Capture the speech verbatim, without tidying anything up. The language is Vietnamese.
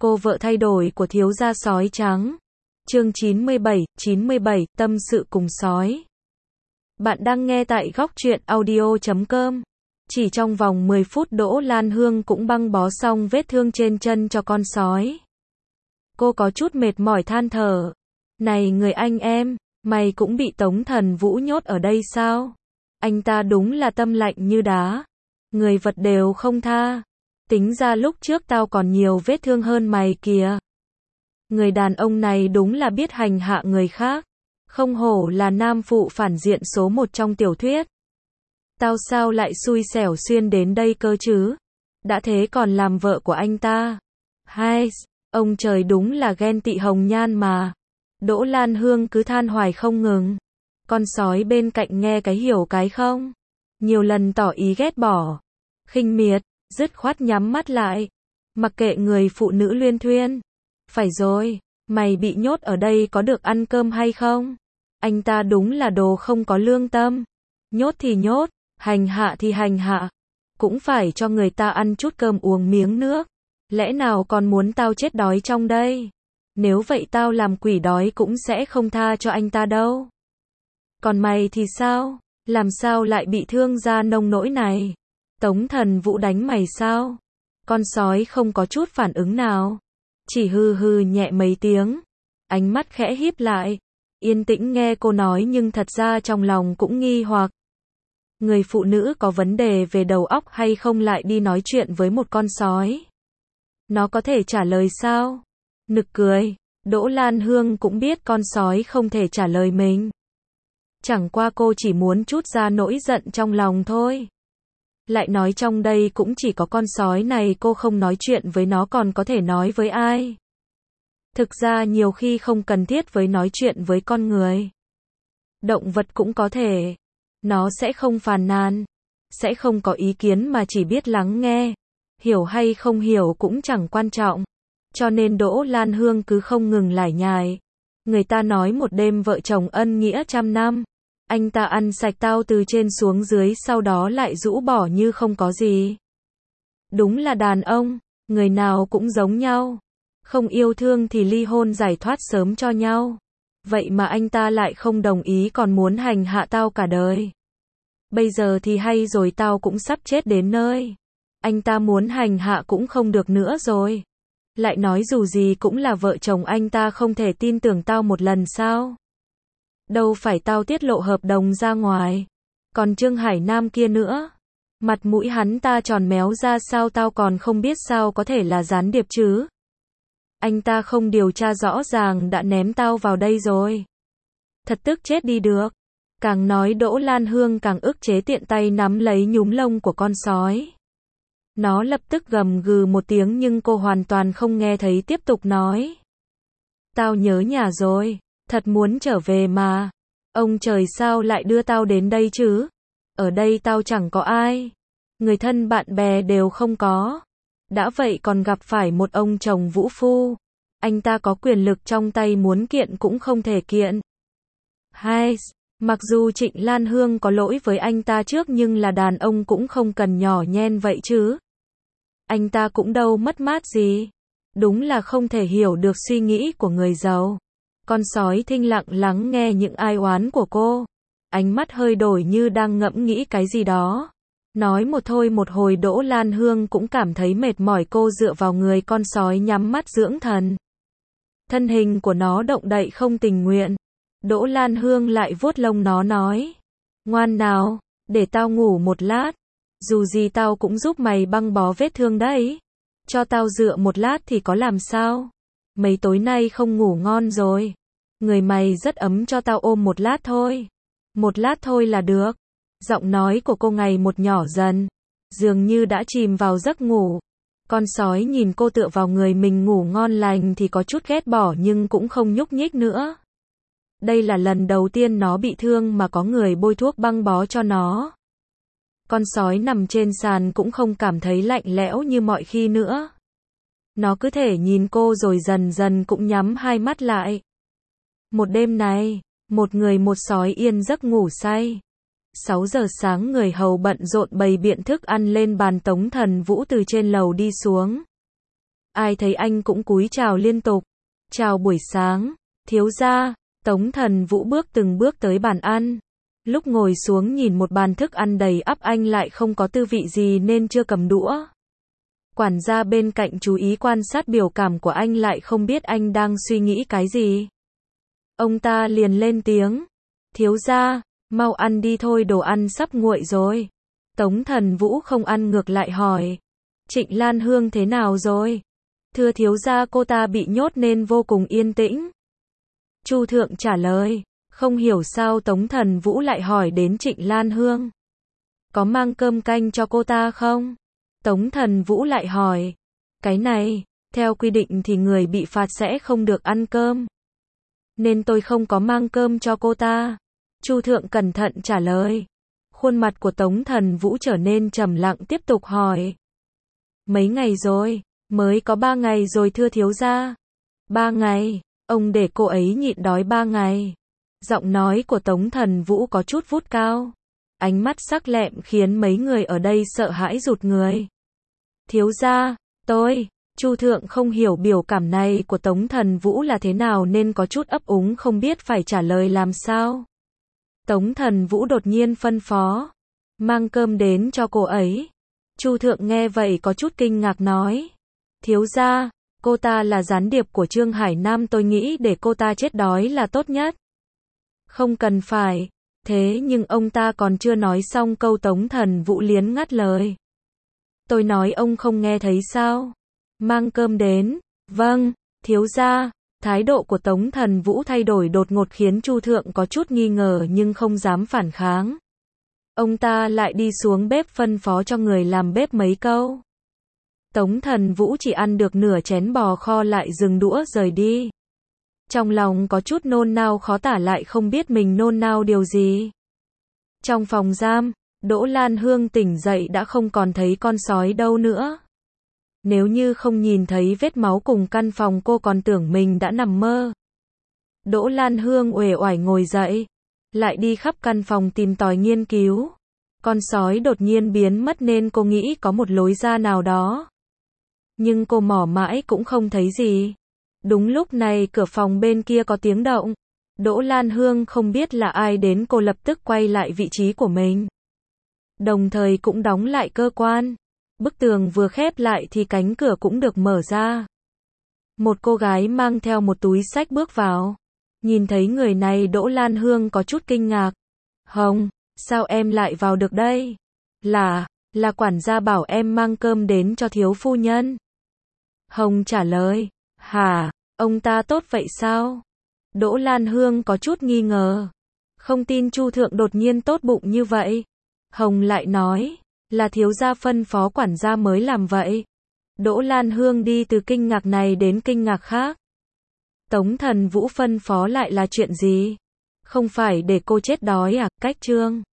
Cô vợ thay đổi của thiếu gia sói trắng. Chương chín mươi bảy, chín mươi bảy, tâm sự cùng sói. Bạn đang nghe tại góc truyện audio chấm com. Chỉ trong vòng mười phút Đỗ Lan Hương cũng băng bó xong vết thương trên chân cho con sói. Cô có chút mệt mỏi than thở. Này người anh em, mày cũng bị Tống Thần Vũ nhốt ở đây sao? Anh ta đúng là tâm lạnh như đá. Người vật đều không tha. Tính ra lúc trước tao còn nhiều vết thương hơn mày kìa. Người đàn ông này đúng là biết hành hạ người khác. Không hổ là nam phụ phản diện số một trong tiểu thuyết. Tao sao lại xui xẻo xuyên đến đây cơ chứ? Đã thế còn làm vợ của anh ta. Hai, ông trời đúng là ghen tị hồng nhan mà. Đỗ Lan Hương cứ than hoài không ngừng. Con sói bên cạnh nghe cái hiểu cái không. Nhiều lần tỏ ý ghét bỏ. Khinh miệt, dứt khoát nhắm mắt lại. Mặc kệ người phụ nữ luyên thuyên. Phải rồi, mày bị nhốt ở đây có được ăn cơm hay không? Anh ta đúng là đồ không có lương tâm. Nhốt thì nhốt, hành hạ thì hành hạ. Cũng phải cho người ta ăn chút cơm uống miếng nước. Lẽ nào còn muốn tao chết đói trong đây? Nếu vậy tao làm quỷ đói cũng sẽ không tha cho anh ta đâu. Còn mày thì sao? Làm sao lại bị thương ra nông nỗi này? Tống Thần Vũ đánh mày sao? Con sói không có chút phản ứng nào. Chỉ hừ hừ nhẹ mấy tiếng. Ánh mắt khẽ híp lại. Yên tĩnh nghe cô nói nhưng thật ra trong lòng cũng nghi hoặc. Người phụ nữ có vấn đề về đầu óc hay không lại đi nói chuyện với một con sói? Nó có thể trả lời sao? Nực cười. Đỗ Lan Hương cũng biết con sói không thể trả lời mình. Chẳng qua cô chỉ muốn trút ra nỗi giận trong lòng thôi. Lại nói trong đây cũng chỉ có con sói này, cô không nói chuyện với nó còn có thể nói với ai? Thực ra nhiều khi không cần thiết với nói chuyện với con người. Động vật cũng có thể. Nó sẽ không phàn nàn, sẽ không có ý kiến mà chỉ biết lắng nghe. Hiểu hay không hiểu cũng chẳng quan trọng. Cho nên Đỗ Lan Hương cứ không ngừng lải nhải. Người ta nói một đêm vợ chồng ân nghĩa trăm năm. Anh ta ăn sạch tao từ trên xuống dưới sau đó lại rũ bỏ như không có gì. Đúng là đàn ông, người nào cũng giống nhau. Không yêu thương thì ly hôn giải thoát sớm cho nhau. Vậy mà anh ta lại không đồng ý còn muốn hành hạ tao cả đời. Bây giờ thì hay rồi, tao cũng sắp chết đến nơi. Anh ta muốn hành hạ cũng không được nữa rồi. Lại nói dù gì cũng là vợ chồng, anh ta không thể tin tưởng tao một lần sao? Đâu phải tao tiết lộ hợp đồng ra ngoài. Còn Trương Hải Nam kia nữa. Mặt mũi hắn ta tròn méo ra sao tao còn không biết sao có thể là gián điệp chứ? Anh ta không điều tra rõ ràng đã ném tao vào đây rồi. Thật tức chết đi được. Càng nói Đỗ Lan Hương càng ức chế, tiện tay nắm lấy nhúm lông của con sói. Nó lập tức gầm gừ một tiếng nhưng cô hoàn toàn không nghe thấy, tiếp tục nói. Tao nhớ nhà rồi, thật muốn trở về mà. Ông trời sao lại đưa tao đến đây chứ? Ở đây tao chẳng có ai. Người thân bạn bè đều không có. Đã vậy còn gặp phải một ông chồng vũ phu. Anh ta có quyền lực trong tay, muốn kiện cũng không thể kiện. Hai, mặc dù Trịnh Lan Hương có lỗi với anh ta trước nhưng là đàn ông cũng không cần nhỏ nhen vậy chứ. Anh ta cũng đâu mất mát gì. Đúng là không thể hiểu được suy nghĩ của người giàu. Con sói thinh lặng lắng nghe những ai oán của cô. Ánh mắt hơi đổi như đang ngẫm nghĩ cái gì đó. Nói một thôi một hồi Đỗ Lan Hương cũng cảm thấy mệt mỏi, cô dựa vào người con sói nhắm mắt dưỡng thần. Thân hình của nó động đậy không tình nguyện. Đỗ Lan Hương lại vuốt lông nó nói. Ngoan nào, để tao ngủ một lát. Dù gì tao cũng giúp mày băng bó vết thương đấy. Cho tao dựa một lát thì có làm sao? Mấy tối nay không ngủ ngon rồi. Người mày rất ấm, cho tao ôm một lát thôi. Một lát thôi là được. Giọng nói của cô ngày một nhỏ dần. Dường như đã chìm vào giấc ngủ. Con sói nhìn cô tựa vào người mình ngủ ngon lành thì có chút ghét bỏ nhưng cũng không nhúc nhích nữa. Đây là lần đầu tiên nó bị thương mà có người bôi thuốc băng bó cho nó. Con sói nằm trên sàn cũng không cảm thấy lạnh lẽo như mọi khi nữa. Nó cứ thể nhìn cô rồi dần dần cũng nhắm hai mắt lại. Một đêm này, một người một sói yên giấc ngủ say. sáu giờ sáng người hầu bận rộn bày biện thức ăn lên bàn. Tống Thần Vũ từ trên lầu đi xuống. Ai thấy anh cũng cúi chào liên tục. Chào buổi sáng, thiếu gia. Tống Thần Vũ bước từng bước tới bàn ăn. Lúc ngồi xuống nhìn một bàn thức ăn đầy ắp anh lại không có tư vị gì nên chưa cầm đũa. Quản gia bên cạnh chú ý quan sát biểu cảm của anh lại không biết anh đang suy nghĩ cái gì. Ông ta liền lên tiếng. Thiếu gia, mau ăn đi thôi, đồ ăn sắp nguội rồi. Tống Thần Vũ không ăn ngược lại hỏi. Trịnh Lan Hương thế nào rồi? Thưa thiếu gia, cô ta bị nhốt nên vô cùng yên tĩnh. Chu Thượng trả lời. Không hiểu sao Tống Thần Vũ lại hỏi đến Trịnh Lan Hương. Có mang cơm canh cho cô ta không? Tống Thần Vũ lại hỏi. Cái này, theo quy định thì người bị phạt sẽ không được ăn cơm. Nên tôi không có mang cơm cho cô ta. Chu Thượng cẩn thận trả lời. Khuôn mặt của Tống Thần Vũ trở nên trầm lặng tiếp tục hỏi. Mấy ngày rồi? Mới có ba ngày rồi thưa thiếu gia. Ba ngày, ông để cô ấy nhịn đói ba ngày. Giọng nói của Tống Thần Vũ có chút vút cao. Ánh mắt sắc lẹm khiến mấy người ở đây sợ hãi rụt người. Thiếu gia, tôi, Chu Thượng không hiểu biểu cảm này của Tống Thần Vũ là thế nào nên có chút ấp úng không biết phải trả lời làm sao. Tống Thần Vũ đột nhiên phân phó. Mang cơm đến cho cô ấy. Chu Thượng nghe vậy có chút kinh ngạc nói. Thiếu gia, cô ta là gián điệp của Trương Hải Nam, tôi nghĩ để cô ta chết đói là tốt nhất. Không cần phải. Thế nhưng ông ta còn chưa nói xong câu Tống Thần Vũ liền ngắt lời. Tôi nói ông không nghe thấy sao? Mang cơm đến. Vâng, thiếu gia. Thái độ của Tống Thần Vũ thay đổi đột ngột khiến Chu Thượng có chút nghi ngờ nhưng không dám phản kháng. Ông ta lại đi xuống bếp phân phó cho người làm bếp mấy câu. Tống Thần Vũ chỉ ăn được nửa chén bò kho lại dừng đũa rời đi. Trong lòng có chút nôn nao khó tả lại không biết mình nôn nao điều gì. Trong phòng giam, Đỗ Lan Hương tỉnh dậy đã không còn thấy con sói đâu nữa. Nếu như không nhìn thấy vết máu cùng căn phòng cô còn tưởng mình đã nằm mơ. Đỗ Lan Hương uể oải ngồi dậy, lại đi khắp căn phòng tìm tòi nghiên cứu. Con sói đột nhiên biến mất nên cô nghĩ có một lối ra nào đó. Nhưng cô mò mãi cũng không thấy gì. Đúng lúc này cửa phòng bên kia có tiếng động. Đỗ Lan Hương không biết là ai đến, cô lập tức quay lại vị trí của mình. Đồng thời cũng đóng lại cơ quan. Bức tường vừa khép lại thì cánh cửa cũng được mở ra. Một cô gái mang theo một túi xách bước vào. Nhìn thấy người này Đỗ Lan Hương có chút kinh ngạc. Hồng, sao em lại vào được đây? Là, là quản gia bảo em mang cơm đến cho thiếu phu nhân. Hồng trả lời. Hả, ông ta tốt vậy sao? Đỗ Lan Hương có chút nghi ngờ. Không tin Chu Thượng đột nhiên tốt bụng như vậy. Hồng lại nói. Là thiếu gia phân phó quản gia mới làm vậy. Đỗ Lan Hương đi từ kinh ngạc này đến kinh ngạc khác. Tống Thần Vũ phân phó lại là chuyện gì? Không phải để cô chết đói à? Cách Trương